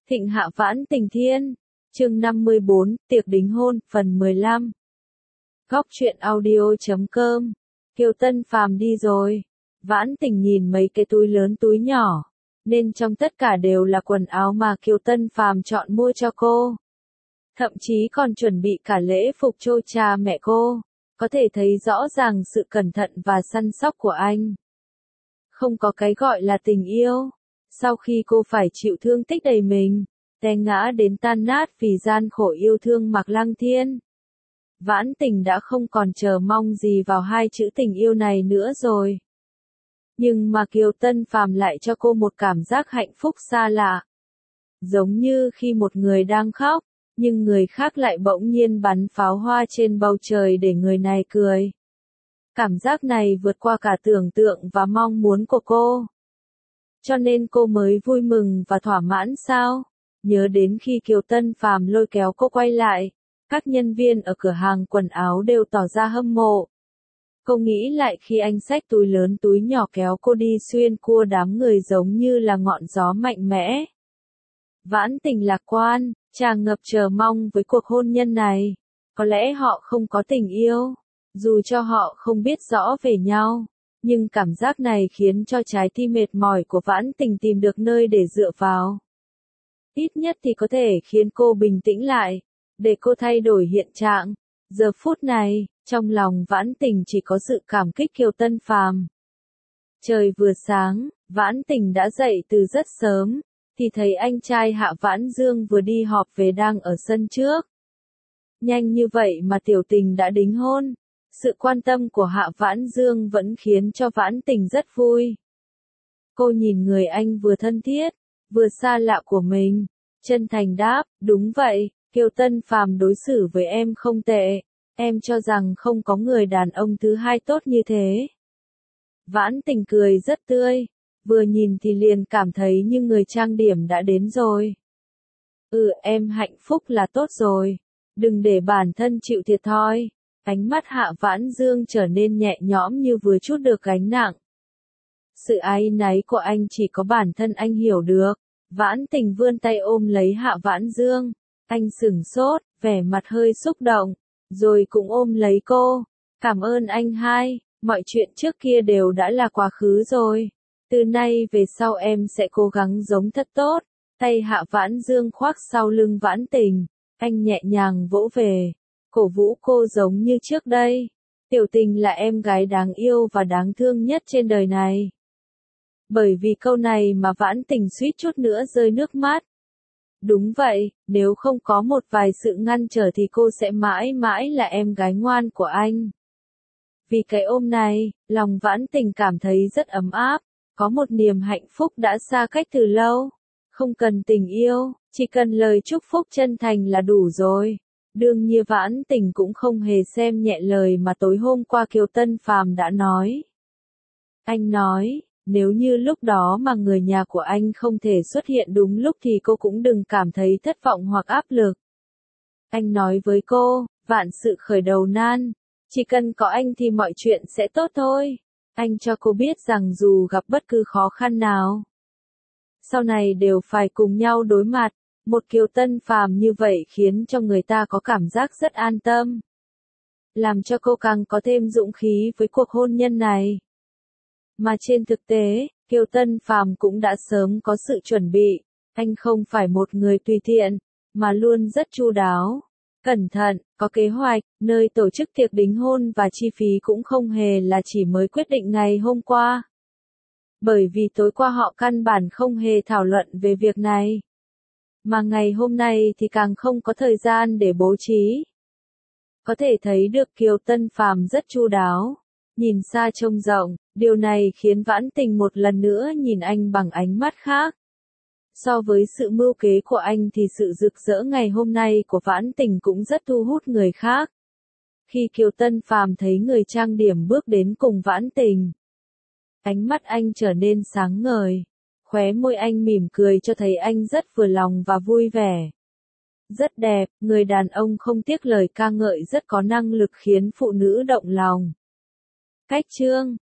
Thịnh hạ vãn tình thiên. Chương 54, tiệc đính hôn, phần 15. Góc truyện audio.com. Kiều Tân Phàm đi rồi. Vãn Tình nhìn mấy cái túi lớn túi nhỏ, nên trong tất cả đều là quần áo mà Kiều Tân Phàm chọn mua cho cô. Thậm chí còn chuẩn bị cả lễ phục cho cha mẹ cô. Có thể thấy rõ ràng sự cẩn thận và săn sóc của anh. Không có cái gọi là tình yêu. Sau khi cô phải chịu thương tích đầy mình, té ngã đến tan nát vì gian khổ yêu thương Mạc Lăng Thiên, Vãn Tình đã không còn chờ mong gì vào hai chữ tình yêu này nữa rồi. Nhưng mà Kiều Tân Phàm lại cho cô một cảm giác hạnh phúc xa lạ. Giống như khi một người đang khóc, nhưng người khác lại bỗng nhiên bắn pháo hoa trên bầu trời để người này cười. Cảm giác này vượt qua cả tưởng tượng và mong muốn của cô. Cho nên cô mới vui mừng và thỏa mãn sao? Nhớ đến khi Kiều Tân Phàm lôi kéo cô quay lại, các nhân viên ở cửa hàng quần áo đều tỏ ra hâm mộ. Cô nghĩ lại khi anh xách túi lớn túi nhỏ kéo cô đi xuyên qua đám người giống như là ngọn gió mạnh mẽ. Vãn Tình lạc quan, tràn ngập chờ mong với cuộc hôn nhân này. Có lẽ họ không có tình yêu, dù cho họ không biết rõ về nhau. Nhưng cảm giác này khiến cho trái tim mệt mỏi của Vãn Tình tìm được nơi để dựa vào. Ít nhất thì có thể khiến cô bình tĩnh lại, để cô thay đổi hiện trạng. Giờ phút này, trong lòng Vãn Tình chỉ có sự cảm kích Kiều Tân Phàm. Trời vừa sáng, Vãn Tình đã dậy từ rất sớm, thì thấy anh trai Hạ Vãn Dương vừa đi họp về đang ở sân trước. Nhanh như vậy mà Tiểu Tình đã đính hôn. Sự quan tâm của Hạ Vãn Dương vẫn khiến cho Vãn Tình rất vui. Cô nhìn người anh vừa thân thiết, vừa xa lạ của mình, chân thành đáp, đúng vậy, Kiều Tân Phàm đối xử với em không tệ, em cho rằng không có người đàn ông thứ hai tốt như thế. Vãn Tình cười rất tươi, vừa nhìn thì liền cảm thấy như người trang điểm đã đến rồi. Em hạnh phúc là tốt rồi, đừng để bản thân chịu thiệt thòi. Ánh mắt Hạ Vãn Dương trở nên nhẹ nhõm như vừa trút được gánh nặng. Sự áy náy của anh chỉ có bản thân anh hiểu được. Vãn Tình vươn tay ôm lấy Hạ Vãn Dương. Anh sửng sốt, vẻ mặt hơi xúc động, rồi cũng ôm lấy cô. Cảm ơn anh hai, mọi chuyện trước kia đều đã là quá khứ rồi. Từ nay về sau em sẽ cố gắng giống thật tốt. Tay Hạ Vãn Dương khoác sau lưng Vãn Tình. Anh nhẹ nhàng vỗ về, cổ vũ cô giống như trước đây. Tiểu Tình là em gái đáng yêu và đáng thương nhất trên đời này. Bởi vì câu này mà Vãn Tình suýt chút nữa rơi nước mắt. Đúng vậy, nếu không có một vài sự ngăn trở thì cô sẽ mãi mãi là em gái ngoan của anh. Vì cái ôm này, lòng Vãn Tình cảm thấy rất ấm áp, có một niềm hạnh phúc đã xa cách từ lâu. Không cần tình yêu, chỉ cần lời chúc phúc chân thành là đủ rồi. Đương nhiên Vãn Tình cũng không hề xem nhẹ lời mà tối hôm qua Kiều Tân Phàm đã nói. Anh nói, nếu như lúc đó mà người nhà của anh không thể xuất hiện đúng lúc thì cô cũng đừng cảm thấy thất vọng hoặc áp lực. Anh nói với cô, vạn sự khởi đầu nan, chỉ cần có anh thì mọi chuyện sẽ tốt thôi. Anh cho cô biết rằng dù gặp bất cứ khó khăn nào, sau này đều phải cùng nhau đối mặt. Một Kiều Tân Phàm như vậy khiến cho người ta có cảm giác rất an tâm. Làm cho cô càng có thêm dũng khí với cuộc hôn nhân này. Mà trên thực tế, Kiều Tân Phàm cũng đã sớm có sự chuẩn bị. Anh không phải một người tùy tiện, mà luôn rất chu đáo, cẩn thận, có kế hoạch. Nơi tổ chức tiệc đính hôn và chi phí cũng không hề là chỉ mới quyết định ngày hôm qua. Bởi vì tối qua họ căn bản không hề thảo luận về việc này. Mà ngày hôm nay thì càng không có thời gian để bố trí. Có thể thấy được Kiều Tân Phàm rất chu đáo, nhìn xa trông rộng, điều này khiến Vãn Tình một lần nữa nhìn anh bằng ánh mắt khác. So với sự mưu kế của anh thì sự rực rỡ ngày hôm nay của Vãn Tình cũng rất thu hút người khác. Khi Kiều Tân Phàm thấy người trang điểm bước đến cùng Vãn Tình, ánh mắt anh trở nên sáng ngời. Khóe môi anh mỉm cười cho thấy anh rất vừa lòng và vui vẻ. Rất đẹp, người đàn ông không tiếc lời ca ngợi rất có năng lực khiến phụ nữ động lòng. Cách chương